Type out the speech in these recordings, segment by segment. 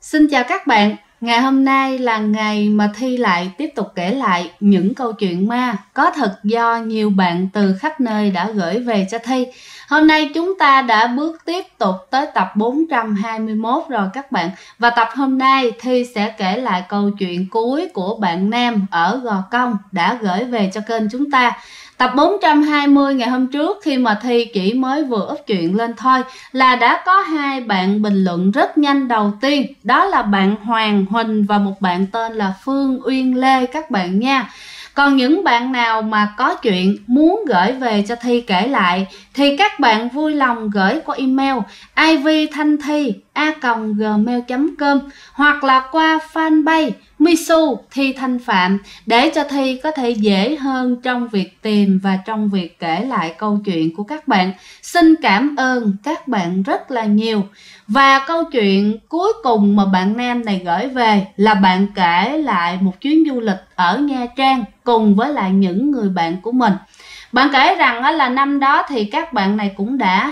Xin chào các bạn, ngày hôm nay là ngày mà Thi lại tiếp tục kể lại những câu chuyện ma có thật do nhiều bạn từ khắp nơi đã gửi về cho Thi. Hôm nay chúng ta đã bước tiếp tục tới tập 421 rồi các bạn. Và tập hôm nay Thi sẽ kể lại câu chuyện cuối của bạn Nam ở Gò Công đã gửi về cho kênh chúng ta. Tập 420 ngày hôm trước khi mà Thi chỉ mới vừa up chuyện lên thôi là đã có hai bạn bình luận rất nhanh. Đầu tiên đó là bạn Hoàng Huỳnh và một bạn tên là Phương Uyên Lê các bạn nha. Còn những bạn nào mà có chuyện muốn gửi về cho Thi kể lại thì các bạn vui lòng gửi qua email ivthanthi@gmail.com hoặc là qua fanpage Misu Thi Thanh Phạm để cho Thi có thể dễ hơn trong việc tìm và trong việc kể lại câu chuyện của các bạn. Xin cảm ơn các bạn rất là nhiều. Và câu chuyện cuối cùng mà bạn Nam này gửi về là bạn kể lại một chuyến du lịch ở Nha Trang cùng với lại những người bạn của mình. Bạn kể rằng là năm đó thì các bạn này cũng đã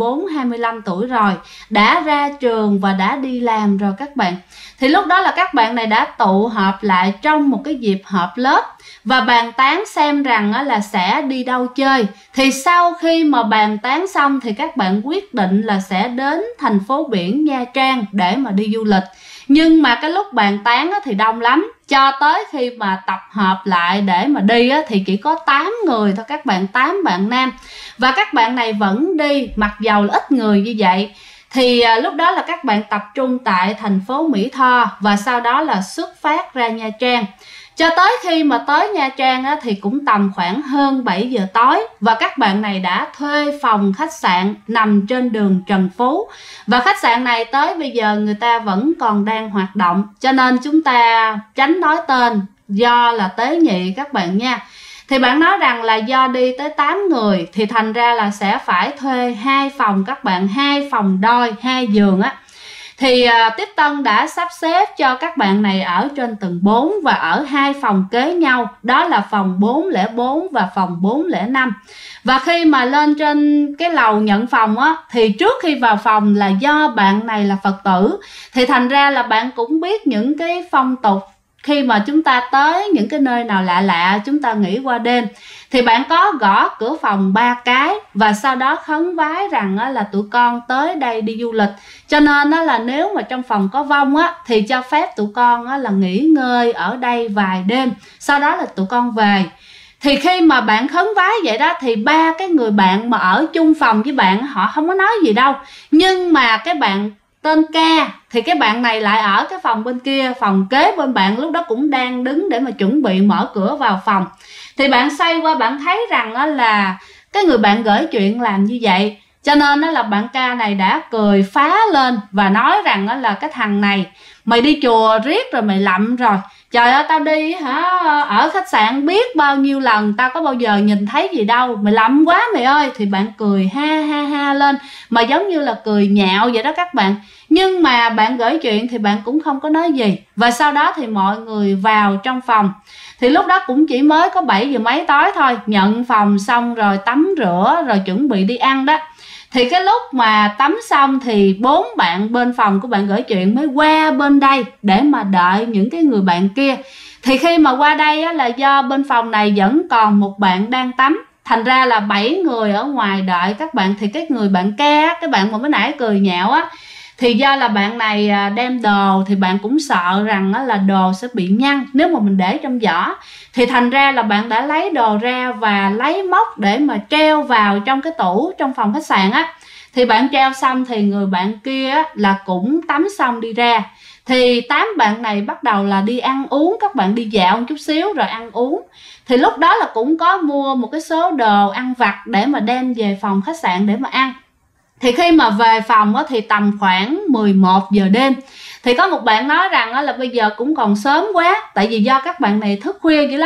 24-25 tuổi rồi, đã ra trường và đã đi làm rồi các bạn. Thì lúc đó là các bạn này đã tụ họp lại trong một cái dịp họp lớp và bàn tán xem rằng là sẽ đi đâu chơi. Thì sau khi mà bàn tán xong thì các bạn quyết định là sẽ đến thành phố biển Nha Trang để mà đi du lịch. Nhưng mà cái lúc bàn tán thì đông lắm, cho tới khi mà tập hợp lại để mà đi thì chỉ có 8 người thôi các bạn, 8 bạn nam. Và các bạn này vẫn đi mặc dầu là ít người như vậy. Thì lúc đó là các bạn tập trung tại thành phố Mỹ Tho và sau đó là xuất phát ra Nha Trang. Cho tới khi mà tới Nha Trang thì cũng tầm khoảng hơn 7 giờ tối và các bạn này đã thuê phòng khách sạn nằm trên đường Trần Phú. Và khách sạn này tới bây giờ người ta vẫn còn đang hoạt động, cho nên chúng ta tránh nói tên do là tế nhị các bạn nha. Thì bạn nói rằng là do đi tới 8 người thì thành ra là sẽ phải thuê 2 phòng các bạn, 2 phòng đôi, 2 giường á. Thì Tiếp Tân đã sắp xếp cho các bạn này ở trên tầng 4 và ở 2 phòng kế nhau, đó là phòng 404 và phòng 405. Và khi mà lên trên cái lầu nhận phòng á, thì trước khi vào phòng là do bạn này là Phật tử thì thành ra là bạn cũng biết những cái phong tục khi mà chúng ta tới những cái nơi nào lạ lạ chúng ta nghỉ qua đêm thì bạn có gõ cửa phòng 3 cái và sau đó khấn vái rằng là tụi con tới đây đi du lịch, cho nên là nếu mà trong phòng có vong thì cho phép tụi con là nghỉ ngơi ở đây vài đêm, sau đó là tụi con về. Thì khi mà bạn khấn vái vậy đó thì 3 cái người bạn mà ở chung phòng với bạn họ không có nói gì đâu, nhưng mà cái bạn tên Ca thì cái bạn này lại ở cái phòng bên kia, phòng kế bên bạn lúc đó cũng đang đứng để mà chuẩn bị mở cửa vào phòng. Thì bạn xoay qua bạn thấy rằng là cái người bạn gửi chuyện làm như vậy, cho nên là bạn Ca này đã cười phá lên và nói rằng là cái thằng này mày đi chùa riết rồi mày lậm rồi. Trời ơi, tao đi ở khách sạn biết bao nhiêu lần, tao có bao giờ nhìn thấy gì đâu, mày lậm quá mày ơi. Thì bạn cười ha ha ha lên mà giống như là cười nhạo vậy đó các bạn. Nhưng mà bạn gửi chuyện thì bạn cũng không có nói gì. Và sau đó thì mọi người vào trong phòng. Thì lúc đó cũng chỉ mới có 7 giờ mấy tối thôi, nhận phòng xong rồi tắm rửa rồi chuẩn bị đi ăn đó. Thì cái lúc mà tắm xong thì 4 bạn bên phòng của bạn gửi chuyện mới qua bên đây để mà đợi những cái người bạn kia. Thì khi mà qua đây là do bên phòng này vẫn còn một bạn đang tắm, thành ra là 7 người ở ngoài đợi các bạn. Thì cái người bạn Ca, cái bạn mà mới nãy cười nhạo thì do là bạn này đem đồ thì bạn cũng sợ rằng là đồ sẽ bị nhăn nếu mà mình để trong giỏ. Thì thành ra là bạn đã lấy đồ ra và lấy móc để mà treo vào trong cái tủ trong phòng khách sạn Thì bạn treo xong thì người bạn kia là cũng tắm xong đi ra. Thì 8 bạn này bắt đầu là đi ăn uống, các bạn đi dạo một chút xíu rồi ăn uống. Thì lúc đó là cũng có mua một cái số đồ ăn vặt để mà đem về phòng khách sạn để mà ăn. Thì khi mà về phòng thì tầm khoảng 11 giờ đêm. Thì có một bạn nói rằng là bây giờ cũng còn sớm quá, tại vì do các bạn này thức khuya dữ lắm,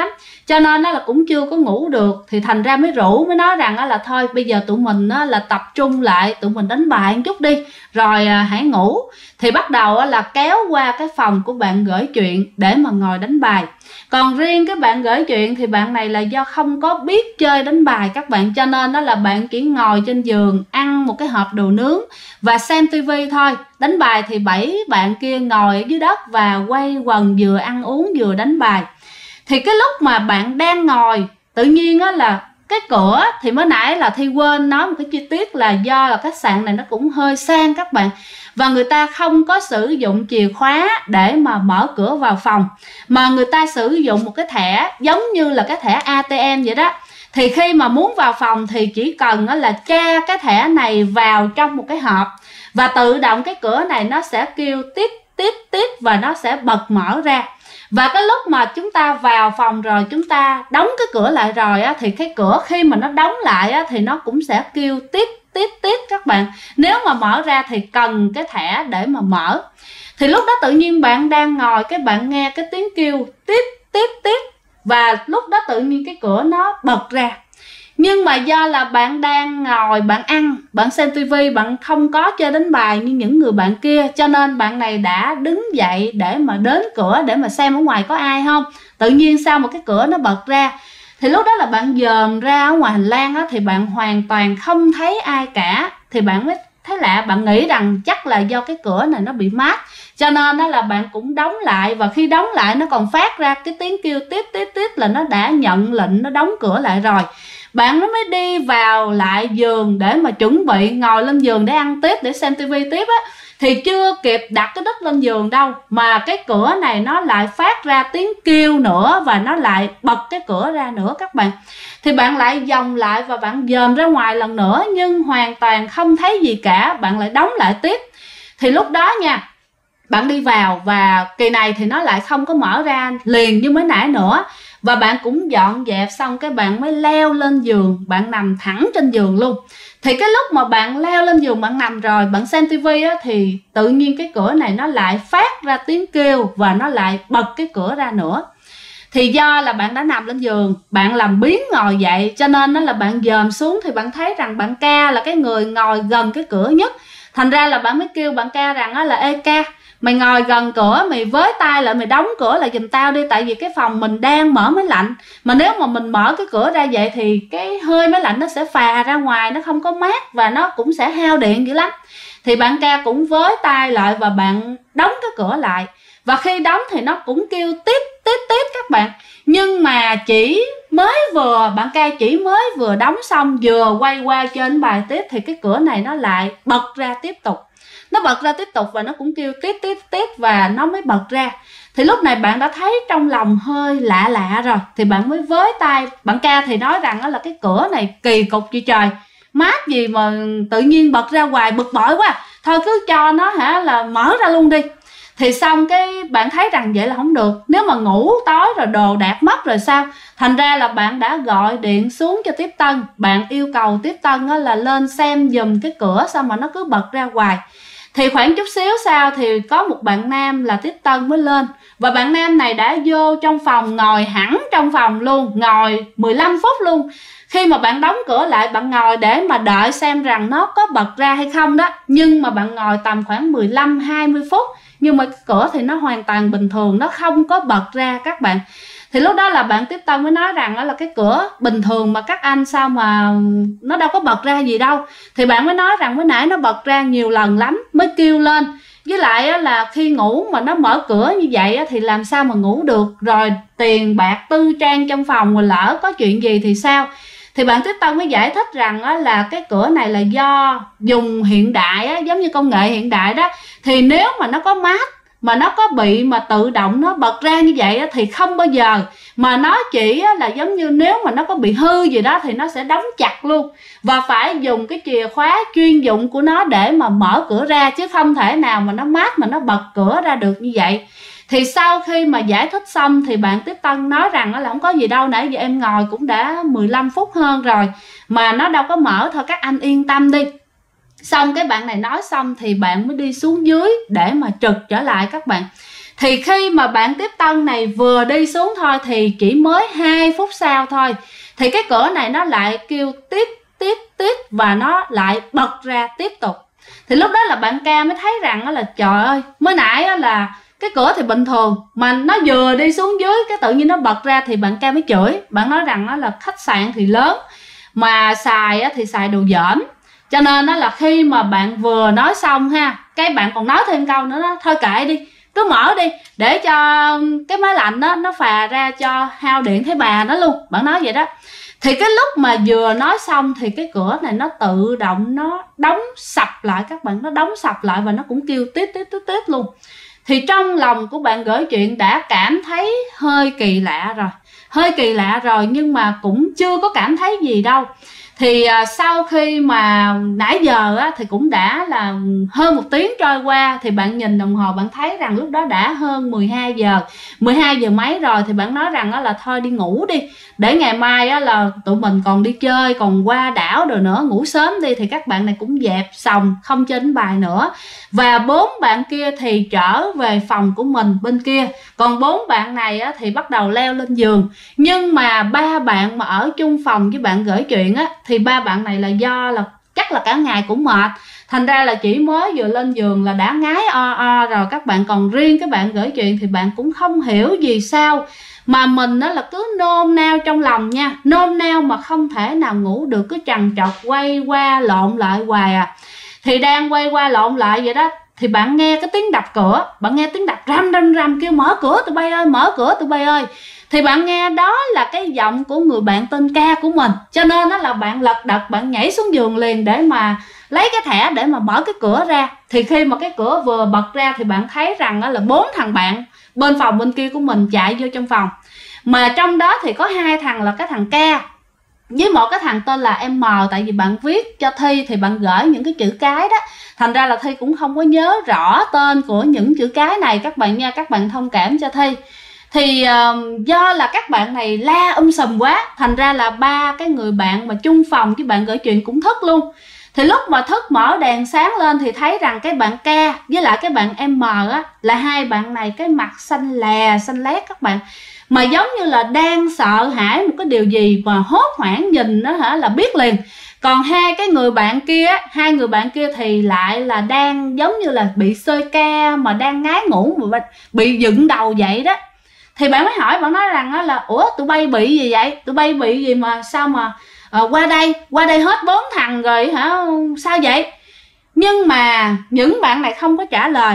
cho nên là cũng chưa có ngủ được. Thì thành ra mới nói rằng là thôi bây giờ tụi mình là tập trung lại, tụi mình đánh bài một chút đi rồi hãy ngủ. Thì bắt đầu là kéo qua cái phòng của bạn gửi chuyện để mà ngồi đánh bài. Còn riêng cái bạn gửi chuyện thì bạn này là do không có biết chơi đánh bài các bạn, cho nên đó là bạn chỉ ngồi trên giường ăn một cái hộp đồ nướng và xem tivi thôi. Đánh bài thì 7 bạn kia ngồi ở dưới đất và quay quần vừa ăn uống vừa đánh bài. Thì cái lúc mà bạn đang ngồi, tự nhiên á là cái cửa, thì mới nãy là Thi quên nói một cái chi tiết là do là khách sạn này nó cũng hơi sang các bạn, và người ta không có sử dụng chìa khóa để mà mở cửa vào phòng, mà người ta sử dụng một cái thẻ giống như là cái thẻ ATM vậy đó. Thì khi mà muốn vào phòng thì chỉ cần là tra cái thẻ này vào trong một cái hộp, và tự động cái cửa này nó sẽ kêu tít tít tít và nó sẽ bật mở ra. Và cái lúc mà chúng ta vào phòng rồi, chúng ta đóng cái cửa lại rồi á, thì cái cửa khi mà nó đóng lại á, thì nó cũng sẽ kêu tít tít tít các bạn. Nếu mà mở ra thì cần cái thẻ để mà mở. Thì lúc đó tự nhiên bạn đang ngồi, cái bạn nghe cái tiếng kêu tít tít tít, và lúc đó tự nhiên cái cửa nó bật ra. Nhưng mà do là bạn đang ngồi, bạn ăn, bạn xem tivi, bạn không có chơi đánh bài như những người bạn kia, cho nên bạn này đã đứng dậy để mà đến cửa để mà xem ở ngoài có ai không. Tự nhiên sao mà cái cửa nó bật ra. Thì lúc đó là bạn dòm ra ở ngoài hành lang á, thì bạn hoàn toàn không thấy ai cả. Thì bạn mới thấy lạ, bạn nghĩ rằng chắc là do cái cửa này nó bị mát, cho nên đó là bạn cũng đóng lại. Và khi đóng lại nó còn phát ra cái tiếng kêu tít tít tít là nó đã nhận lệnh nó đóng cửa lại rồi. Bạn nó mới đi vào lại giường để mà chuẩn bị ngồi lên giường để ăn tiếp, để xem tivi tiếp á. Thì chưa kịp đặt cái đít lên giường đâu mà cái cửa này nó lại phát ra tiếng kêu nữa, và nó lại bật cái cửa ra nữa các bạn. Thì bạn lại vòng lại và bạn dòm ra ngoài lần nữa, nhưng hoàn toàn không thấy gì cả. Bạn lại đóng lại tiếp. Thì lúc đó nha, bạn đi vào và kỳ này thì nó lại không có mở ra liền như mới nãy nữa. Và bạn cũng dọn dẹp xong cái bạn mới leo lên giường, bạn nằm thẳng trên giường luôn. Thì cái lúc mà bạn leo lên giường, bạn nằm rồi, bạn xem tivi á, thì tự nhiên cái cửa này nó lại phát ra tiếng kêu và nó lại bật cái cửa ra nữa. Thì do là bạn đã nằm lên giường, bạn làm biếng ngồi dậy, cho nên nó là bạn dòm xuống thì bạn thấy rằng bạn ca là cái người ngồi gần cái cửa nhất. Thành ra là bạn mới kêu bạn ca rằng là ê ca, mày ngồi gần cửa, mày với tay lại, mày đóng cửa lại giùm tao đi. Tại vì cái phòng mình đang mở máy lạnh, mà nếu mà mình mở cái cửa ra vậy thì cái hơi máy lạnh nó sẽ phà ra ngoài, nó không có mát và nó cũng sẽ hao điện dữ lắm. Thì bạn ca cũng với tay lại và bạn đóng cái cửa lại. Và khi đóng thì nó cũng kêu tít tít tít các bạn. Nhưng mà bạn ca chỉ mới vừa đóng xong, vừa quay qua trên bài tiếp, thì cái cửa này nó lại bật ra tiếp tục. Nó bật ra tiếp tục và nó cũng kêu tít tít tít và nó mới bật ra. Thì lúc này bạn đã thấy trong lòng hơi lạ lạ rồi, thì bạn mới với tay. Bạn ca thì nói rằng đó là cái cửa này kỳ cục chị trời, mát gì mà tự nhiên bật ra hoài, bực bội quá, thôi cứ cho nó là mở ra luôn đi. Thì xong cái bạn thấy rằng vậy là không được, nếu mà ngủ tối rồi đồ đạc mất rồi sao. Thành ra là bạn đã gọi điện xuống cho tiếp tân, bạn yêu cầu tiếp tân là lên xem giùm cái cửa, sao mà nó cứ bật ra hoài. Thì khoảng chút xíu sau thì có một bạn nam là tiếp tân mới lên. Và bạn nam này đã vô trong phòng, ngồi hẳn trong phòng luôn, ngồi 15 phút luôn. Khi mà bạn đóng cửa lại, bạn ngồi để mà đợi xem rằng nó có bật ra hay không đó. Nhưng mà bạn ngồi tầm khoảng 15-20 phút, nhưng mà cái cửa thì nó hoàn toàn bình thường, nó không có bật ra các bạn. Thì lúc đó là bạn tiếp tân mới nói rằng đó là cái cửa bình thường mà các anh, sao mà nó đâu có bật ra gì đâu. Thì bạn mới nói rằng mới nãy nó bật ra nhiều lần lắm mới kêu lên. Với lại là khi ngủ mà nó mở cửa như vậy thì làm sao mà ngủ được. Rồi tiền bạc tư trang trong phòng mà lỡ có chuyện gì thì sao. Thì bạn tiếp tân mới giải thích rằng là cái cửa này là do dùng hiện đại, giống như công nghệ hiện đại đó. Thì nếu mà nó có mát, mà nó có bị mà tự động nó bật ra như vậy thì không bao giờ. Mà nó chỉ là giống như nếu mà nó có bị hư gì đó thì nó sẽ đóng chặt luôn. Và phải dùng cái chìa khóa chuyên dụng của nó để mà mở cửa ra, chứ không thể nào mà nó mát mà nó bật cửa ra được như vậy. Thì sau khi mà giải thích xong thì bạn tiếp tân nói rằng là không có gì đâu, nãy giờ em ngồi cũng đã 15 phút hơn rồi mà nó đâu có mở, thôi các anh yên tâm đi. Xong cái bạn này nói xong thì bạn mới đi xuống dưới để mà trực trở lại các bạn. Thì khi mà bạn tiếp tân này vừa đi xuống thôi thì chỉ mới 2 phút sau thôi thì cái cửa này nó lại kêu tít tít tít và nó lại bật ra tiếp tục. Thì lúc đó là bạn ca mới thấy rằng là trời ơi, mới nãy là cái cửa thì bình thường mà nó vừa đi xuống dưới cái tự nhiên nó bật ra. Thì bạn ca mới chửi, bạn nói rằng là khách sạn thì lớn mà xài thì xài đồ dởm, cho nên là khi mà bạn vừa nói xong ha, cái bạn còn nói thêm câu nữa đó, thôi kệ đi, cứ mở đi để cho cái máy lạnh đó nó phà ra cho hao điện thấy bà nó luôn, bạn nói vậy đó. Thì cái lúc mà vừa nói xong thì cái cửa này nó tự động nó đóng sập lại các bạn, nó đóng sập lại và nó cũng kêu tít tít tít tít luôn. Thì trong lòng của bạn gửi chuyện đã cảm thấy hơi kỳ lạ rồi, hơi kỳ lạ rồi, nhưng mà cũng chưa có cảm thấy gì đâu. Thì sau khi mà nãy giờ thì cũng đã là hơn 1 tiếng trôi qua, thì bạn nhìn đồng hồ bạn thấy rằng lúc đó đã hơn 12 giờ mấy rồi. Thì bạn nói rằng là thôi đi ngủ đi, để ngày mai là tụi mình còn đi chơi, còn qua đảo rồi nữa, ngủ sớm đi. Thì các bạn này cũng dẹp xong không chơi đánh bài nữa, và 4 bạn kia thì trở về phòng của mình bên kia, còn 4 bạn này thì bắt đầu leo lên giường. Nhưng mà 3 bạn mà ở chung phòng với bạn gửi chuyện thì 3 bạn này là do là chắc là cả ngày cũng mệt, thành ra là chỉ mới vừa lên giường là đã ngái o rồi các bạn. Còn riêng cái bạn gửi chuyện thì bạn cũng không hiểu vì sao mà mình là cứ nôn nao trong lòng nha, nôn nao mà không thể nào ngủ được, cứ trằn trọc quay qua lộn lại hoài à. Thì đang quay qua lộn lại vậy đó thì bạn nghe cái tiếng đập cửa, bạn nghe tiếng đập rầm rầm rầm, kêu mở cửa tụi bay ơi, mở cửa tụi bay ơi. Thì bạn nghe đó là cái giọng của người bạn tên Ca của mình, cho nên đó là bạn lật đật bạn nhảy xuống giường liền để mà lấy cái thẻ để mà mở cái cửa ra. Thì khi mà cái cửa vừa bật ra thì bạn thấy rằng là 4 thằng bạn bên phòng bên kia của mình chạy vô trong phòng, mà trong đó thì có 2 thằng là cái thằng Ca với một cái thằng tên là M. Tại vì bạn viết cho Thi thì bạn gửi những cái chữ cái đó, thành ra là Thi cũng không có nhớ rõ tên của những chữ cái này các bạn nha, các bạn thông cảm cho Thi. Thì do là các bạn này la sùm quá, thành ra là 3 cái người bạn mà chung phòng với bạn gửi chuyện cũng thức luôn. Thì lúc mà thức mở đèn sáng lên thì thấy rằng cái bạn Ca với lại cái bạn M là 2 bạn này cái mặt xanh lè xanh lét các bạn, mà giống như là đang sợ hãi một cái điều gì mà hốt hoảng nhìn đó là biết liền. Còn 2 người bạn kia thì lại là đang giống như là bị xơi ca mà đang ngái ngủ mà bị dựng đầu vậy đó. Thì bạn mới hỏi, bạn nói rằng là ủa tụi bay bị gì vậy, tụi bay bị gì mà sao mà qua đây hết 4 thằng rồi hả, sao vậy? Nhưng mà những bạn này không có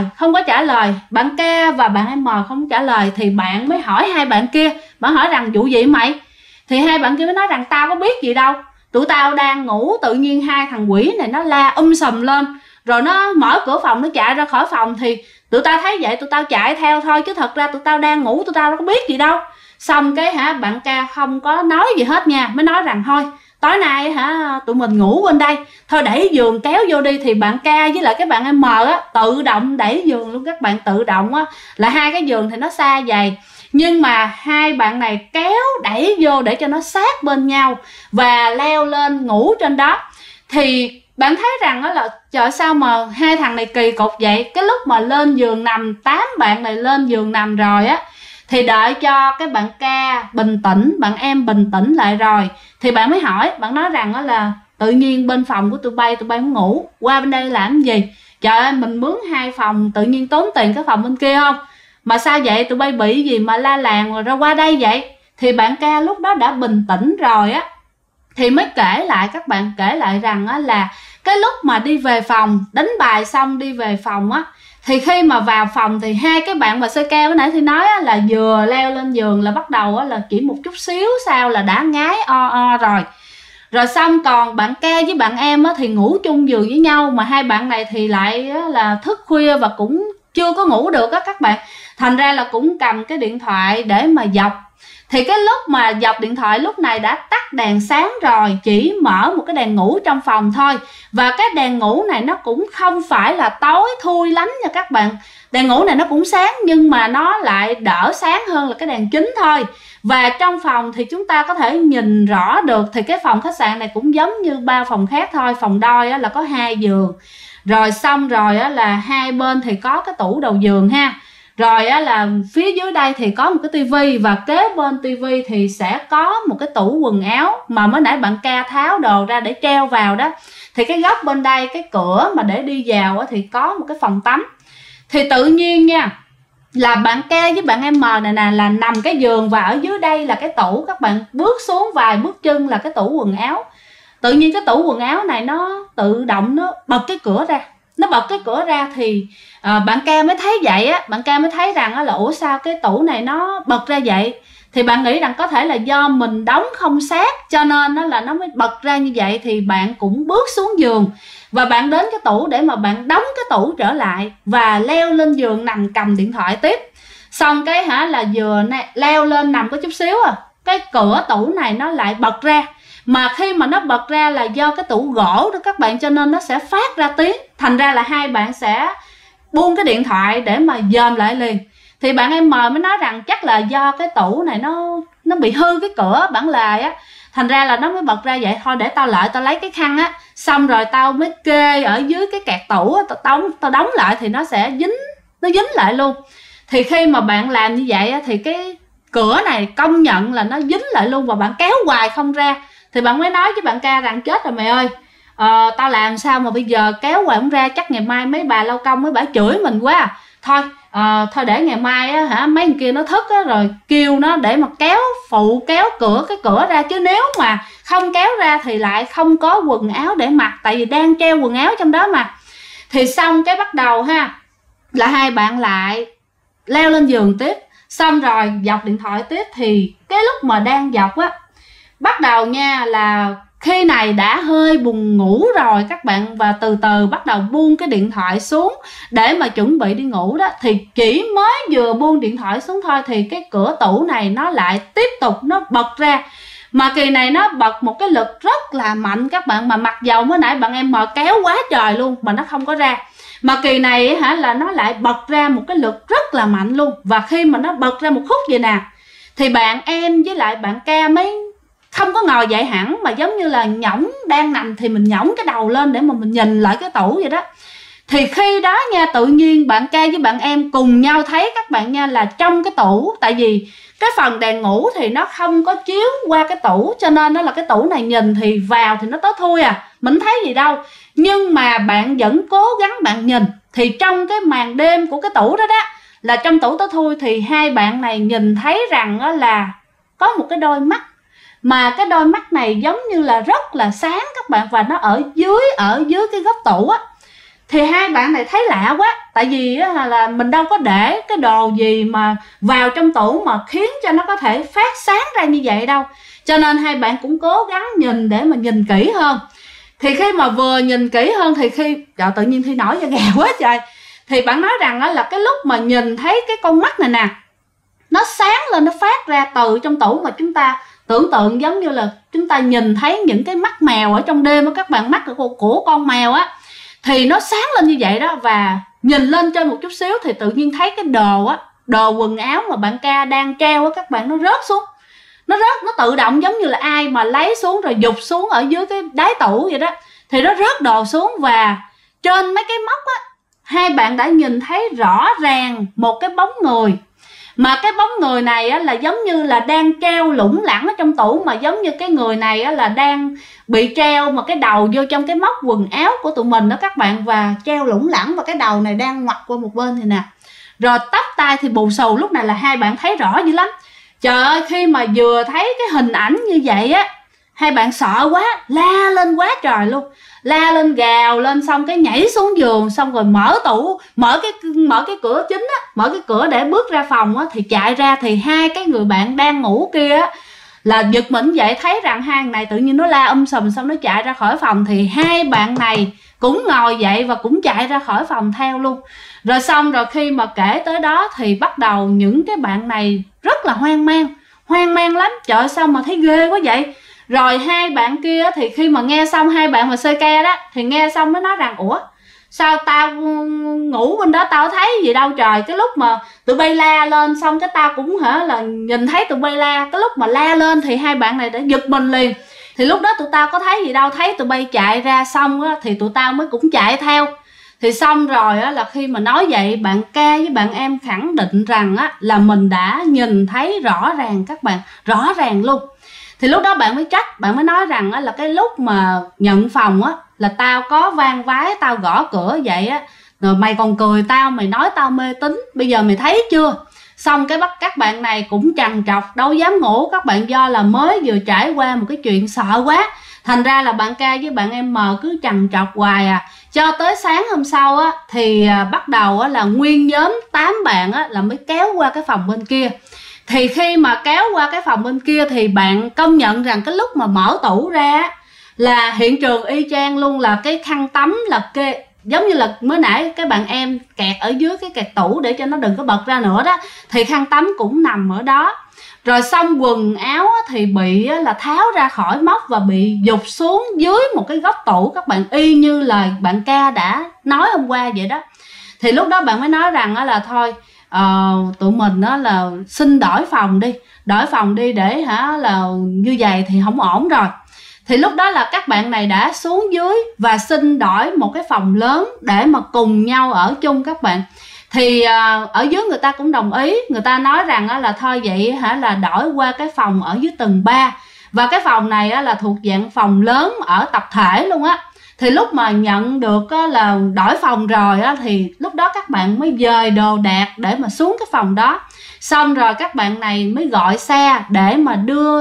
trả lời, bạn Ca và bạn M không trả lời. Thì bạn mới hỏi 2 bạn kia, bạn hỏi rằng vụ gì mày? Thì 2 bạn kia mới nói rằng tao có biết gì đâu, tụi tao đang ngủ tự nhiên 2 thằng quỷ này nó la sùm lên, rồi nó mở cửa phòng nó chạy ra khỏi phòng. Thì tụi tao thấy vậy tụi tao chạy theo thôi, chứ thật ra tụi tao đang ngủ, tụi tao đâu có biết gì đâu. Xong cái bạn Ca không có nói gì hết nha, mới nói rằng thôi tối nay tụi mình ngủ bên đây, thôi đẩy giường kéo vô đi. Thì bạn Ca với lại cái bạn M tự động đẩy giường luôn các bạn, tự động là 2 cái giường thì nó xa vậy, nhưng mà 2 bạn này kéo đẩy vô để cho nó sát bên nhau và leo lên ngủ trên đó. Thì bạn thấy rằng là trời sao mà 2 thằng này kỳ cục vậy. Cái lúc mà lên giường nằm, 8 bạn này lên giường nằm rồi thì đợi cho cái bạn Ca bình tĩnh, bạn em bình tĩnh lại rồi thì bạn mới hỏi, bạn nói rằng là tự nhiên bên phòng của tụi bay muốn ngủ, qua bên đây làm gì? Trời ơi, mình mướn 2 phòng tự nhiên tốn tiền cái phòng bên kia không? Mà sao vậy, tụi bay bị gì mà la làng rồi ra qua đây vậy? Thì bạn Ca lúc đó đã bình tĩnh rồi thì mới kể lại, các bạn kể lại rằng là cái lúc mà đi về phòng đánh bài xong đi về phòng thì khi mà vào phòng thì 2 cái bạn mà sơ ca bữa nãy thì nói là vừa leo lên giường là bắt đầu là chỉ một chút xíu sau là đã ngái o rồi. Rồi xong còn bạn Ca với bạn em thì ngủ chung giường với nhau, mà 2 bạn này thì lại là thức khuya và cũng chưa có ngủ được các bạn, thành ra là cũng cầm cái điện thoại để mà dọc. Thì cái lúc mà dọc điện thoại lúc này đã tắt đèn sáng rồi, chỉ mở một cái đèn ngủ trong phòng thôi. Và cái đèn ngủ này nó cũng không phải là tối thui lắm nha các bạn. Đèn ngủ này nó cũng sáng nhưng mà nó lại đỡ sáng hơn là cái đèn chính thôi. Và trong phòng thì chúng ta có thể nhìn rõ được, thì cái phòng khách sạn này cũng giống như 3 phòng khác thôi. Phòng đôi là có 2 giường, rồi xong rồi là 2 bên thì có cái tủ đầu giường ha. Rồi á, là phía dưới đây thì có một cái tivi, và kế bên tivi thì sẽ có một cái tủ quần áo mà mới nãy bạn Ca tháo đồ ra để treo vào đó. Thì cái góc bên đây, cái cửa mà để đi vào á, thì có một cái phòng tắm. Thì tự nhiên nha, là bạn Ca với bạn M này nè là nằm cái giường, và ở dưới đây là cái tủ. Các bạn bước xuống vài bước chân là cái tủ quần áo. Tự nhiên cái tủ quần áo này nó tự động nó bật cái cửa ra. Nó bật cái cửa ra thì bạn Ca mới thấy vậy á. Bạn Ca mới thấy rằng là ủa sao cái tủ này nó bật ra vậy. Thì bạn nghĩ rằng có thể là do mình đóng không sát, cho nên là nó mới bật ra như vậy. Thì bạn cũng bước xuống giường và bạn đến cái tủ để mà bạn đóng cái tủ trở lại, và leo lên giường nằm cầm điện thoại tiếp. Xong cái là vừa leo lên nằm có chút xíu cái cửa tủ này nó lại bật ra. Mà khi mà nó bật ra là do cái tủ gỗ đó các bạn, cho nên nó sẽ phát ra tiếng. Thành ra là hai bạn sẽ buông cái điện thoại để mà dòm lại liền. Thì bạn em M mới nói rằng chắc là do cái tủ này nó bị hư cái cửa bản lề á, thành ra là nó mới bật ra vậy. Thôi để tao lại tao lấy cái khăn á, xong rồi tao mới kê ở dưới cái kẹt tủ á, tao đóng lại thì nó sẽ dính lại luôn. Thì khi mà bạn làm như vậy á, thì cái cửa này công nhận là nó dính lại luôn, và bạn kéo hoài không ra. Thì bạn mới nói với bạn Ca rằng chết rồi mày ơi, tao làm sao mà bây giờ kéo hoài không ra, chắc ngày mai mấy bà lao công mới bả chửi mình quá à. Thôi để ngày mai á mấy người kia nó thức á, rồi kêu nó để mà phụ kéo cái cửa ra, chứ nếu mà không kéo ra thì lại không có quần áo để mặc, tại vì đang treo quần áo trong đó mà. Thì xong cái bắt đầu là hai bạn lại leo lên giường tiếp, xong rồi dọc điện thoại tiếp. Thì cái lúc mà đang dọc á, bắt đầu nha là khi này đã hơi buồn ngủ rồi các bạn, và từ từ bắt đầu buông cái điện thoại xuống để mà chuẩn bị đi ngủ đó. Thì chỉ mới vừa buông điện thoại xuống thôi thì cái cửa tủ này nó lại tiếp tục nó bật ra. Mà kỳ này nó bật một cái lực rất là mạnh các bạn, mà mặc dầu mới nãy bạn em M kéo quá trời luôn mà nó không có ra. Mà kỳ này là nó lại bật ra một cái lực rất là mạnh luôn. Và khi mà nó bật ra một khúc vậy nè, thì bạn em với lại bạn Ca mới không có ngồi dậy hẳn, mà giống như là nhõng, đang nằm thì mình nhõng cái đầu lên để mà mình nhìn lại cái tủ vậy đó. Thì khi đó nha, tự nhiên bạn Ca với bạn em cùng nhau thấy các bạn nha, là trong cái tủ, tại vì cái phần đèn ngủ thì nó không có chiếu qua cái tủ, cho nên nó là cái tủ này nhìn thì vào thì nó tối thui mình thấy gì đâu. Nhưng mà bạn vẫn cố gắng bạn nhìn, thì trong cái màn đêm của cái tủ đó là trong tủ tối thui, thì hai bạn này nhìn thấy rằng là có một cái đôi mắt. Mà cái đôi mắt này giống như là rất là sáng các bạn, và nó ở dưới cái góc tủ á. Thì hai bạn này thấy lạ quá, tại vì là mình đâu có để cái đồ gì mà vào trong tủ mà khiến cho nó có thể phát sáng ra như vậy đâu. Cho nên hai bạn cũng cố gắng nhìn để mà nhìn kỹ hơn. Thì khi mà vừa nhìn kỹ hơn thì tự nhiên Thi nổi da gà quá trời. Thì bạn nói rằng là cái lúc mà nhìn thấy cái con mắt này nè, nó sáng lên, nó phát ra từ trong tủ, mà chúng ta tưởng tượng giống như là chúng ta nhìn thấy những cái mắt mèo ở trong đêm á các bạn, mắt của con mèo á, thì nó sáng lên như vậy đó. Và nhìn lên trên một chút xíu thì tự nhiên thấy cái đồ quần áo mà bạn Ca đang treo á các bạn, nó rớt xuống. Nó tự động, giống như là ai mà lấy xuống rồi giục xuống ở dưới cái đáy tủ vậy đó. Thì nó rớt đồ xuống, và trên mấy cái móc á, hai bạn đã nhìn thấy rõ ràng một cái bóng người. Mà cái bóng người này là giống như là đang treo lủng lẳng ở trong tủ, mà giống như cái người này là đang bị treo mà cái đầu vô trong cái móc quần áo của tụi mình đó các bạn, và treo lủng lẳng, và cái đầu này đang ngoặt qua một bên thì nè. Rồi tóc tai thì bù xù. Lúc này là hai bạn thấy rõ dữ lắm. Trời ơi, khi mà vừa thấy cái hình ảnh như vậy á, hai bạn sợ quá, la lên quá trời luôn. La lên gào lên, xong cái nhảy xuống giường, xong rồi mở tủ, mở cái cửa chính á, mở cái cửa để bước ra phòng á. Thì chạy ra thì hai cái người bạn đang ngủ kia á là giật mình dậy, thấy rằng hai thằng này tự nhiên nó la sùm, xong nó chạy ra khỏi phòng. Thì hai bạn này cũng ngồi dậy và cũng chạy ra khỏi phòng theo luôn. Rồi xong rồi khi mà kể tới đó thì bắt đầu những cái bạn này rất là hoang mang lắm. Trời ơi, sao mà thấy ghê quá vậy. Rồi hai bạn kia thì khi mà nghe xong, hai bạn mà sơ ke đó, thì nghe xong mới nói rằng ủa sao tao ngủ bên đó tao thấy gì đâu trời. Cái lúc mà tụi bay la lên, xong cái tao cũng là nhìn thấy tụi bay la. Cái lúc mà la lên thì hai bạn này đã giật mình liền. Thì lúc đó tụi tao có thấy gì đâu, thấy tụi bay chạy ra xong á, thì tụi tao mới cũng chạy theo. Thì xong rồi á, là khi mà nói vậy, bạn ca với bạn em khẳng định rằng á, là mình đã nhìn thấy rõ ràng các bạn, rõ ràng luôn. Thì lúc đó bạn mới trách, bạn mới nói rằng á, là cái lúc mà nhận phòng á, là tao có van vái, tao gõ cửa vậy á, rồi mày còn cười tao, mày nói tao mê tín, bây giờ mày thấy chưa? Xong cái bắt các bạn này cũng trằn trọc, đâu dám ngủ các bạn, do là mới vừa trải qua một cái chuyện sợ quá. Thành ra là bạn ca với bạn em M cứ trằn trọc hoài à. Cho tới sáng hôm sau á, thì bắt đầu á, là nguyên nhóm 8 bạn á, là mới kéo qua cái phòng bên kia. Thì khi mà kéo qua cái phòng bên kia thì bạn công nhận rằng cái lúc mà mở tủ ra là hiện trường y chang luôn, là cái khăn tắm là kê, giống như là mới nãy cái bạn em kẹt ở dưới cái kẹt tủ để cho nó đừng có bật ra nữa đó, thì khăn tắm cũng nằm ở đó. Rồi xong quần áo thì bị là tháo ra khỏi móc và bị giục xuống dưới một cái góc tủ các bạn, y như là bạn ca đã nói hôm qua vậy đó. Thì lúc đó bạn mới nói rằng là thôi tụi mình là xin đổi phòng đi để là như vậy thì không ổn rồi. Thì lúc đó là các bạn này đã xuống dưới và xin đổi một cái phòng lớn để mà cùng nhau ở chung các bạn. Thì ở dưới người ta cũng đồng ý, người ta nói rằng là thôi vậy là đổi qua cái phòng ở dưới tầng 3. Và cái phòng này là thuộc dạng phòng lớn ở tập thể luôn á. Thì lúc mà nhận được là đổi phòng rồi thì lúc đó các bạn mới dời đồ đạc để mà xuống cái phòng đó. Xong rồi các bạn này mới gọi xe để mà đưa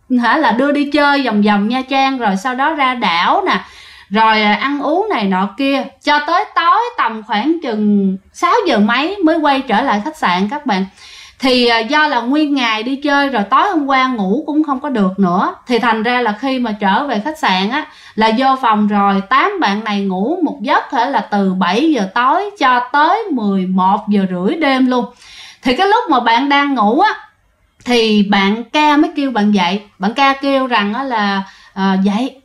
đi chơi vòng vòng Nha Trang, rồi sau đó ra đảo nè, rồi ăn uống này nọ kia, cho tới tối tầm khoảng chừng 6 giờ mấy mới quay trở lại khách sạn các bạn. Thì do là nguyên ngày đi chơi rồi tối hôm qua ngủ cũng không có được nữa, thì thành ra là khi mà trở về khách sạn á, là vô phòng rồi 8 bạn này ngủ một giấc là từ 7 giờ tối cho tới 11 giờ rưỡi đêm luôn. Thì cái lúc mà bạn đang ngủ á, thì bạn ca mới kêu bạn dậy. Bạn ca kêu rằng là dậy,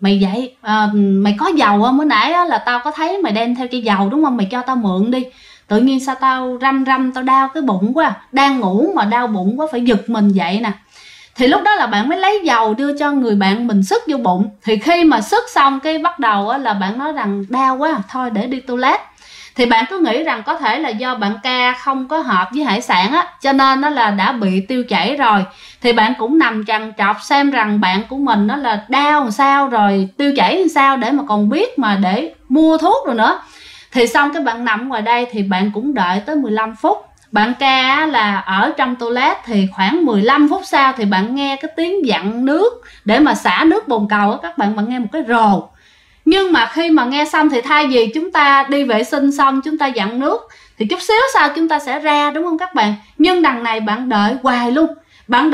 mày có dầu không? Bữa nãy là tao có thấy mày đem theo chai dầu đúng không? Mày cho tao mượn đi. Tự nhiên sao tao răm tao đau cái bụng quá, đang ngủ mà đau bụng quá, phải giật mình dậy nè. Thì lúc đó là bạn mới lấy dầu đưa cho người bạn mình sức vô bụng. Thì khi mà sức xong cái bắt đầu là bạn nói rằng đau quá, thôi để đi toilet. Thì bạn cứ nghĩ rằng có thể là do bạn ca không có hợp với hải sản á, cho nên nó là đã bị tiêu chảy rồi. Thì bạn cũng nằm trằn trọc xem rằng bạn của mình nó là đau làm sao, rồi tiêu chảy làm sao để mà còn biết mà để mua thuốc rồi nữa. Thì xong cái bạn nằm ngoài đây thì bạn cũng đợi tới 15 phút. Bạn ca là ở trong toilet thì khoảng 15 phút sau thì bạn nghe cái tiếng dặn nước để mà xả nước bồn cầu á các bạn nghe một cái rồ. Nhưng mà khi mà nghe xong thì thay vì chúng ta đi vệ sinh xong chúng ta dặn nước thì chút xíu sau chúng ta sẽ ra, đúng không các bạn? Nhưng đằng này bạn đợi hoài luôn. Bạn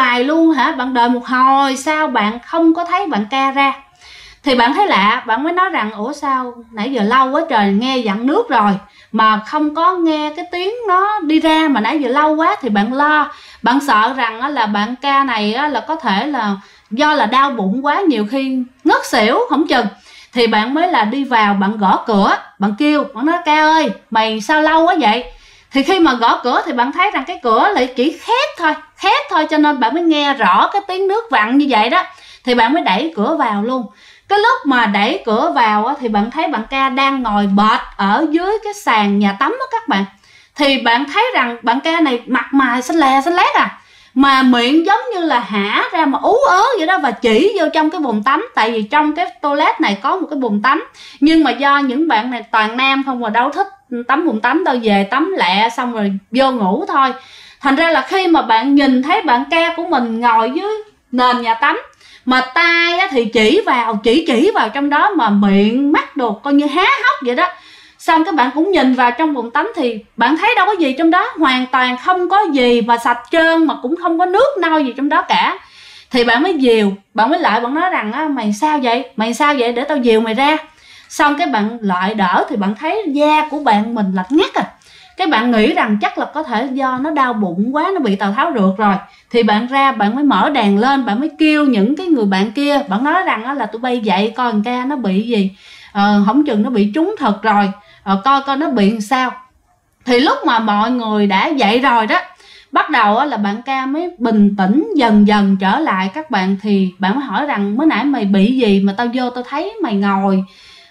đợi một hồi sao bạn không có thấy bạn ca ra. Thì bạn thấy lạ, bạn mới nói rằng ủa sao nãy giờ lâu quá trời, nghe dặn nước rồi mà không có nghe cái tiếng nó đi ra, mà nãy giờ lâu quá. Thì bạn lo, bạn sợ rằng là bạn ca này là có thể là do là đau bụng quá, nhiều khi ngất xỉu không chừng. Thì bạn mới là đi vào, bạn gõ cửa, bạn kêu, bạn nói ca ơi mày sao lâu quá vậy. Thì khi mà gõ cửa thì bạn thấy rằng cái cửa lại chỉ khép thôi, cho nên bạn mới nghe rõ cái tiếng nước vặn như vậy đó. Thì bạn mới đẩy cửa vào luôn. Cái lúc mà đẩy cửa vào thì bạn thấy bạn ca đang ngồi bệt ở dưới cái sàn nhà tắm đó các bạn. Thì bạn thấy rằng bạn ca này mặt mày xanh lét à, mà miệng giống như là hả ra mà ú ớ vậy đó, và chỉ vô trong cái bồn tắm. Tại vì trong cái toilet này có một cái bồn tắm, nhưng mà do những bạn này toàn nam không, mà đâu thích tắm bồn tắm đâu, về tắm lẹ xong rồi vô ngủ thôi. Thành ra là khi mà bạn nhìn thấy bạn ca của mình ngồi dưới nền nhà tắm, mà tay thì chỉ vào trong đó, mà miệng mắt đồ coi như há hốc vậy đó. Xong các bạn cũng nhìn vào trong bồn tắm thì bạn thấy đâu có gì trong đó, hoàn toàn không có gì và sạch trơn, mà cũng không có nước nôi gì trong đó cả. Thì bạn mới dìu, bạn mới lại, bạn nói rằng mày sao vậy để tao dìu mày ra. Xong cái bạn lại đỡ thì bạn thấy da của bạn mình lạnh ngắt à. Cái bạn nghĩ rằng chắc là có thể do nó đau bụng quá, nó bị Tào Tháo rượt rồi. Thì bạn ra, bạn mới mở đèn lên, bạn mới kêu những cái người bạn kia, bạn nói rằng là tụi bay dậy coi thằng ca nó bị gì, không chừng nó bị trúng thật rồi, coi nó bị làm sao. Thì lúc mà mọi người đã dậy rồi đó, bắt đầu là bạn ca mới bình tĩnh dần dần trở lại các bạn. Thì bạn mới hỏi rằng mới nãy mày bị gì mà tao vô tao thấy mày ngồi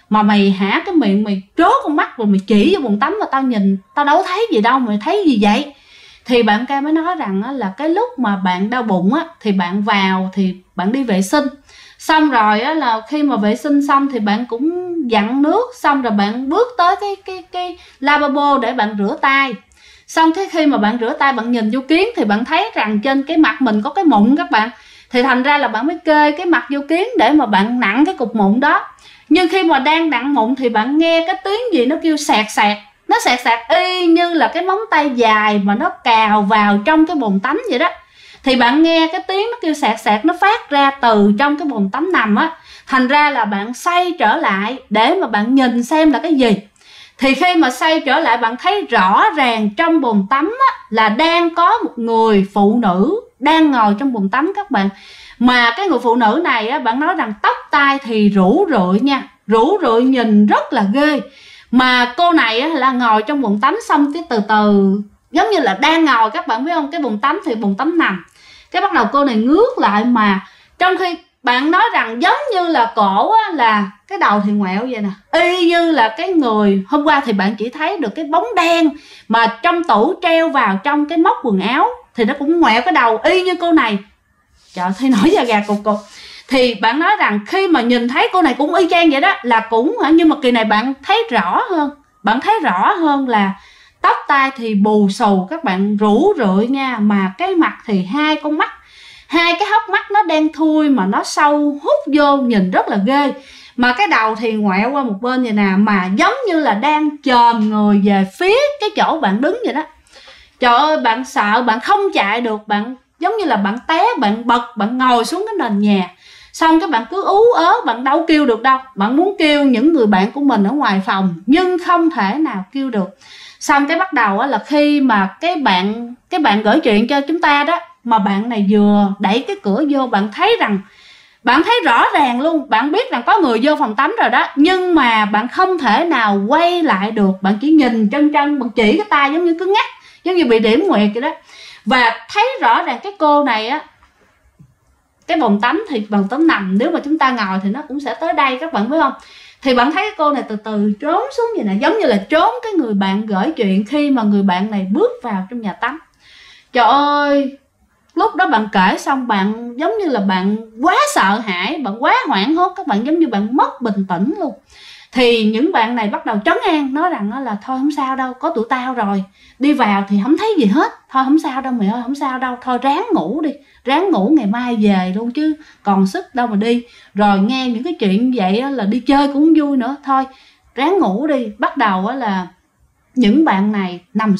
mà mày hả cái miệng mày trố con mắt rồi mày chỉ vô bồn tắm mà tao nhìn tao đâu thấy gì đâu, mày thấy gì vậy? Thì bạn kia mới nói rằng là cái lúc mà bạn đau bụng á thì bạn vào thì bạn đi vệ sinh, xong rồi á là khi mà vệ sinh xong thì bạn cũng dặn nước, xong rồi bạn bước tới cái lavabo để bạn rửa tay. Xong thế khi mà bạn rửa tay bạn nhìn vô kiến thì bạn thấy rằng trên cái mặt mình có cái mụn các bạn. Thì thành ra là bạn mới kê cái mặt vô kiến để mà bạn nặn cái cục mụn đó. Nhưng khi mà đang nặn mụn thì bạn nghe cái tiếng gì nó kêu sẹt sẹt. Nó sẹt sẹt y như là cái móng tay dài mà nó cào vào trong cái bồn tắm vậy đó. Thì bạn nghe cái tiếng nó kêu sẹt sẹt nó phát ra từ trong cái bồn tắm nằm á. Thành ra là bạn xoay trở lại để mà bạn nhìn xem là cái gì. Thì khi mà xoay trở lại bạn thấy rõ ràng trong bồn tắm á, là đang có một người phụ nữ đang ngồi trong bồn tắm các bạn. Mà cái người phụ nữ này á, bạn nói rằng tóc tai thì rủ rượi nha, rủ rượi nhìn rất là ghê. Mà cô này á, là ngồi trong bồn tắm xong cái từ từ giống như là đang ngồi, các bạn biết không, cái bồn tắm thì bồn tắm nằm. Cái bắt đầu cô này ngước lại, mà trong khi bạn nói rằng giống như là cổ á, là cái đầu thì ngoẹo vậy nè, y như là cái người hôm qua thì bạn chỉ thấy được cái bóng đen mà trong tủ treo vào trong cái móc quần áo thì nó cũng ngoẹo cái đầu y như cô này. Trời, thấy nổi da gà cục cục. Thì bạn nói rằng khi mà nhìn thấy cô này cũng y chang vậy đó, là cũng hả, nhưng mà kỳ này bạn thấy rõ hơn. Bạn thấy rõ hơn là tóc tai thì bù xù các bạn, rủ rượi nha, mà cái mặt thì hai con mắt, hai cái hốc mắt nó đen thui mà nó sâu hút vô nhìn rất là ghê. Mà cái đầu thì ngoẹo qua một bên vậy nè, mà giống như là đang chồm người về phía cái chỗ bạn đứng vậy đó. Trời ơi, bạn sợ, bạn không chạy được, bạn giống như là bạn té, bạn bật, bạn ngồi xuống cái nền nhà. Xong cái bạn cứ ú ớ, bạn đâu kêu được đâu. Bạn muốn kêu những người bạn của mình ở ngoài phòng nhưng không thể nào kêu được. Xong cái bắt đầu là khi mà cái bạn gửi chuyện cho chúng ta đó, mà bạn này vừa đẩy cái cửa vô, bạn thấy rằng, bạn thấy rõ ràng luôn, bạn biết rằng có người vô phòng tắm rồi đó, nhưng mà bạn không thể nào quay lại được. Bạn chỉ nhìn chân, bạn chỉ cái tay giống như cứ ngắt, giống như bị điểm nguyệt vậy đó. Và thấy rõ ràng cái cô này á, cái bồn tắm thì bồn tắm nằm, nếu mà chúng ta ngồi thì nó cũng sẽ tới đây các bạn biết không. Thì bạn thấy cái cô này từ từ trốn xuống vậy nè, giống như là trốn cái người bạn gửi chuyện khi mà người bạn này bước vào trong nhà tắm. Trời ơi, lúc đó bạn kể xong bạn giống như là bạn quá sợ hãi, bạn quá hoảng hốt, các bạn giống như bạn mất bình tĩnh luôn. Thì những bạn này bắt đầu trấn an, nói rằng là thôi không sao đâu, có tụi tao rồi, đi vào thì không thấy gì hết, thôi không sao đâu mẹ ơi, không sao đâu, thôi ráng ngủ đi, ráng ngủ ngày mai về luôn chứ còn sức đâu mà đi. Rồi nghe những cái chuyện như vậy là đi chơi cũng không vui nữa, thôi ráng ngủ đi. Bắt đầu là những bạn này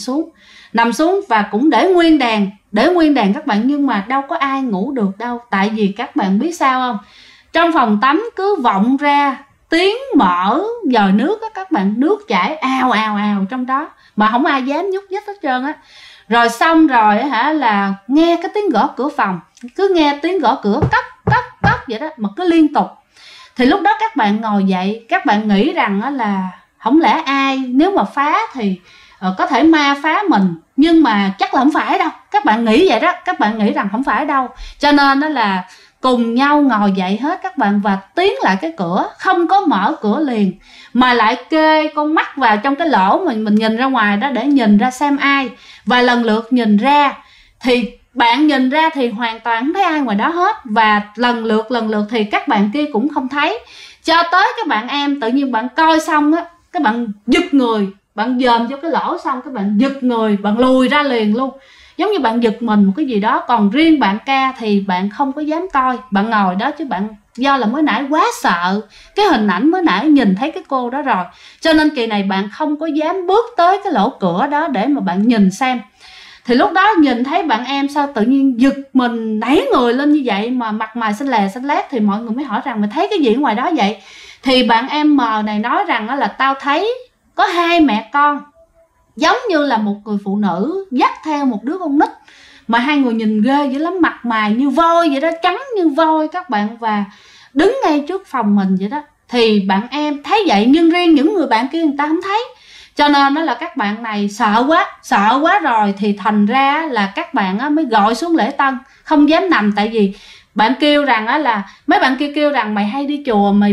nằm xuống và cũng để nguyên đèn các bạn, nhưng mà đâu có ai ngủ được đâu. Tại vì các bạn biết sao không, trong phòng tắm cứ vọng ra tiếng mở vòi nước á các bạn, nước chảy ào ào ào trong đó mà không ai dám nhúc nhích hết trơn á. Rồi xong rồi hả, là nghe cái tiếng gõ cửa phòng, cứ nghe tiếng gõ cửa cốc cốc cốc vậy đó mà cứ liên tục. Thì lúc đó các bạn ngồi dậy, các bạn nghĩ rằng là không lẽ ai, nếu mà phá thì có thể ma phá mình, nhưng mà chắc là không phải đâu. Các bạn nghĩ vậy đó, các bạn nghĩ rằng không phải đâu. Cho nên đó là cùng nhau ngồi dậy hết các bạn, và tiến lại cái cửa, không có mở cửa liền mà lại kê con mắt vào trong cái lỗ mình nhìn ra ngoài đó để nhìn ra xem ai. Và lần lượt nhìn ra, thì bạn nhìn ra thì hoàn toàn không thấy ai ngoài đó hết, và lần lượt thì các bạn kia cũng không thấy. Cho tới các bạn em tự nhiên bạn coi xong á, các bạn giật người, bạn dòm vô cái lỗ xong các bạn giật người, bạn lùi ra liền luôn, giống như bạn giật mình một cái gì đó. Còn riêng bạn ca thì bạn không có dám coi, bạn ngồi đó chứ bạn do là mới nãy quá sợ cái hình ảnh mới nãy nhìn thấy cái cô đó rồi, cho nên kỳ này bạn không có dám bước tới cái lỗ cửa đó để mà bạn nhìn xem. Thì lúc đó nhìn thấy bạn em sao tự nhiên giật mình nảy người lên như vậy, mà mặt mày xanh lè xanh lét, thì mọi người mới hỏi rằng mày thấy cái gì ngoài đó vậy. Thì bạn em mờ này nói rằng là tao thấy có hai mẹ con, giống như là một người phụ nữ dắt theo một đứa con nít, mà hai người nhìn ghê dữ lắm, mặt mày như voi vậy đó, trắng như voi các bạn, và đứng ngay trước phòng mình vậy đó. Thì bạn em thấy vậy, nhưng riêng những người bạn kia người ta không thấy. Cho nên đó là các bạn này sợ quá rồi, thì thành ra là các bạn mới gọi xuống lễ tân, không dám nằm. Tại vì bạn kêu rằng là mấy bạn kia kêu rằng mày hay đi chùa, mày biết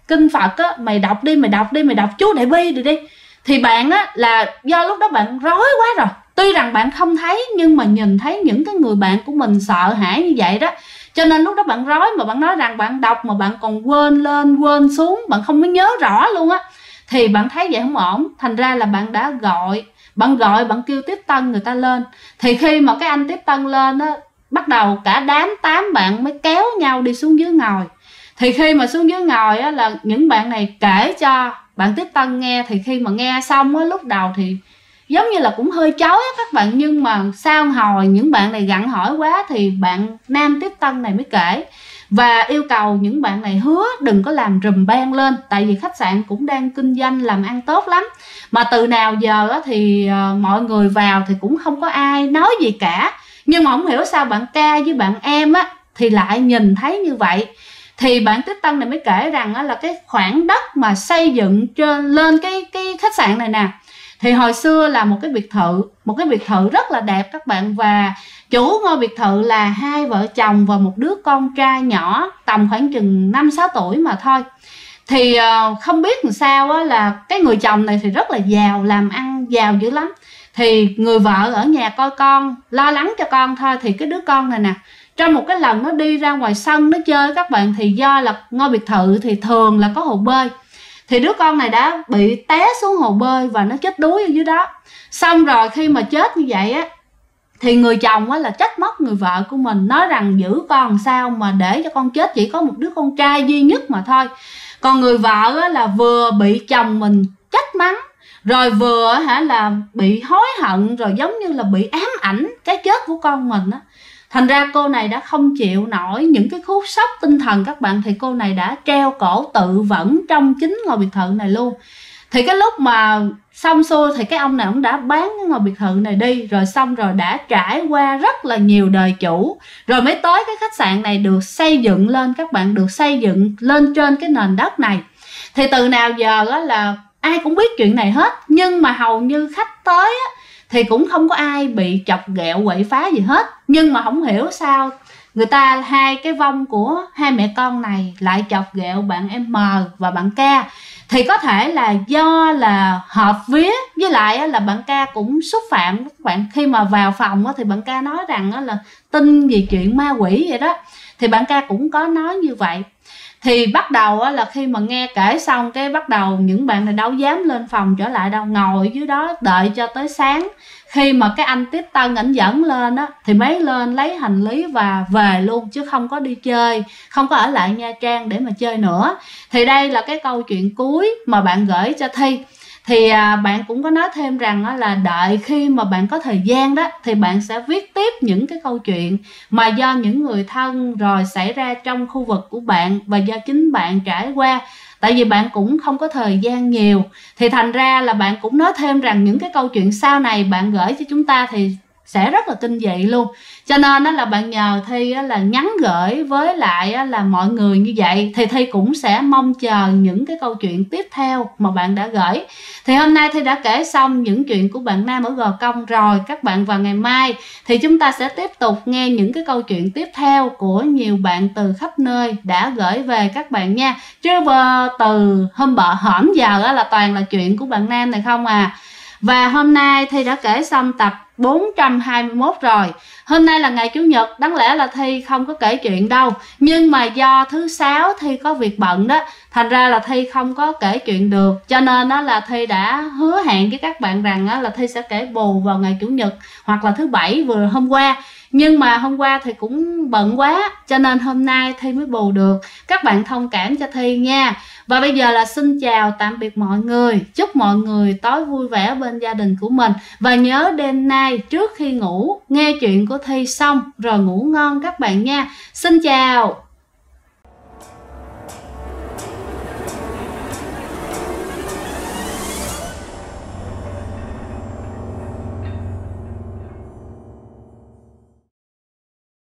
kinh Phật á, mày đọc đi, mày đọc chú Đại Bi rồi đi. Thì bạn á là do lúc đó bạn rối quá rồi, tuy rằng bạn không thấy nhưng mà nhìn thấy những cái người bạn của mình sợ hãi như vậy đó, cho nên lúc đó bạn rối, mà bạn nói rằng bạn đọc mà bạn còn quên lên quên xuống, bạn không có nhớ rõ luôn á, thì bạn thấy vậy không ổn. Thành ra là bạn đã bạn kêu tiếp tân người ta lên. Thì khi mà cái anh tiếp tân lên á, bắt đầu cả đám 8 bạn mới kéo nhau đi xuống dưới ngồi. Thì khi mà xuống dưới ngồi á, là những bạn này kể cho bạn tiếp tân nghe. Thì khi mà nghe xong á, lúc đầu thì giống như là cũng hơi chói á các bạn, nhưng mà sau hồi những bạn này gặng hỏi quá thì bạn nam tiếp tân này mới kể và yêu cầu những bạn này hứa đừng có làm rùm beng lên, tại vì khách sạn cũng đang kinh doanh làm ăn tốt lắm, mà từ nào giờ á, thì mọi người vào thì cũng không có ai nói gì cả. Nhưng mà không hiểu sao bạn ca với bạn em á thì lại nhìn thấy như vậy. Thì bạn tiếp tân này mới kể rằng á, là cái khoảng đất mà xây dựng lên cái khách sạn này nè, thì hồi xưa là một cái biệt thự rất là đẹp các bạn, và chủ ngôi biệt thự là hai vợ chồng và một đứa con trai nhỏ tầm khoảng chừng 5-6 tuổi mà thôi. Thì không biết làm sao á, là cái người chồng này thì rất là giàu, làm ăn giàu dữ lắm. Thì người vợ ở nhà coi con, lo lắng cho con thôi. Thì cái đứa con này nè, trong một cái lần nó đi ra ngoài sân nó chơi các bạn, thì do là ngôi biệt thự thì thường là có hồ bơi, thì đứa con này đã bị té xuống hồ bơi và nó chết đuối ở dưới đó. Xong rồi khi mà chết như vậy á, thì người chồng á là trách móc người vợ của mình, nói rằng giữ con sao mà để cho con chết, chỉ có một đứa con trai duy nhất mà thôi. Còn người vợ á là vừa bị chồng mình trách mắng, rồi vừa là bị hối hận, rồi giống như là bị ám ảnh cái chết của con mình á. Thành ra cô này đã không chịu nổi những cái cú sốc tinh thần các bạn, thì cô này đã treo cổ tự vẫn trong chính ngôi biệt thự này luôn. Thì cái lúc mà xong xuôi thì cái ông này ông đã bán cái ngôi biệt thự này đi, rồi xong rồi đã trải qua rất là nhiều đời chủ, rồi mới tới cái khách sạn này được xây dựng lên các bạn, được xây dựng lên trên cái nền đất này. Thì từ nào giờ á là ai cũng biết chuyện này hết, nhưng mà hầu như khách tới á thì cũng không có ai bị chọc ghẹo quậy phá gì hết. Nhưng mà không hiểu sao người ta, hai cái vong của hai mẹ con này lại chọc ghẹo bạn M và bạn K. Thì có thể là do là hợp vía, với lại là bạn K cũng xúc phạm các bạn. Khi mà vào phòng thì bạn K nói rằng là tin về chuyện ma quỷ vậy đó, thì bạn K cũng có nói như vậy. Thì bắt đầu là khi mà nghe kể xong cái bắt đầu những bạn này đâu dám lên phòng trở lại đâu, ngồi dưới đó đợi cho tới sáng. Khi mà cái anh tiếp tân ảnh dẫn lên á thì mới lên lấy hành lý và về luôn, chứ không có đi chơi, không có ở lại Nha Trang để mà chơi nữa. Thì đây là cái câu chuyện cuối mà bạn gửi cho Thi. Thì bạn cũng có nói thêm rằng là đợi khi mà bạn có thời gian đó thì bạn sẽ viết tiếp những cái câu chuyện mà do những người thân rồi xảy ra trong khu vực của bạn và do chính bạn trải qua. Tại vì bạn cũng không có thời gian nhiều, thì thành ra là bạn cũng nói thêm rằng những cái câu chuyện sau này bạn gửi cho chúng ta thì sẽ rất là kinh dị luôn. Cho nên đó là bạn nhờ Thi là nhắn gửi với lại là mọi người như vậy, thì Thi cũng sẽ mong chờ những cái câu chuyện tiếp theo mà bạn đã gửi. Thì hôm nay Thi đã kể xong những chuyện của bạn Nam ở Gò Công rồi. Các bạn vào ngày mai thì chúng ta sẽ tiếp tục nghe những cái câu chuyện tiếp theo của nhiều bạn từ khắp nơi đã gửi về các bạn nha. Chứ từ hổm giờ là toàn là chuyện của bạn Nam này không à. Và hôm nay Thi đã kể xong tập 421 rồi. Hôm nay là ngày Chủ nhật, đáng lẽ là Thi không có kể chuyện đâu, nhưng mà do thứ Sáu Thi có việc bận đó, thành ra là Thi không có kể chuyện được. Cho nên đó là Thi đã hứa hẹn với các bạn rằng là Thi sẽ kể bù vào ngày Chủ nhật hoặc là thứ Bảy vừa hôm qua. Nhưng mà hôm qua thì cũng bận quá, cho nên hôm nay Thi mới bù được. Các bạn thông cảm cho Thi nha. Và bây giờ là xin chào tạm biệt mọi người. Chúc mọi người tối vui vẻ bên gia đình của mình. Và nhớ đêm nay trước khi ngủ nghe chuyện của Thi xong rồi ngủ ngon các bạn nha. Xin chào.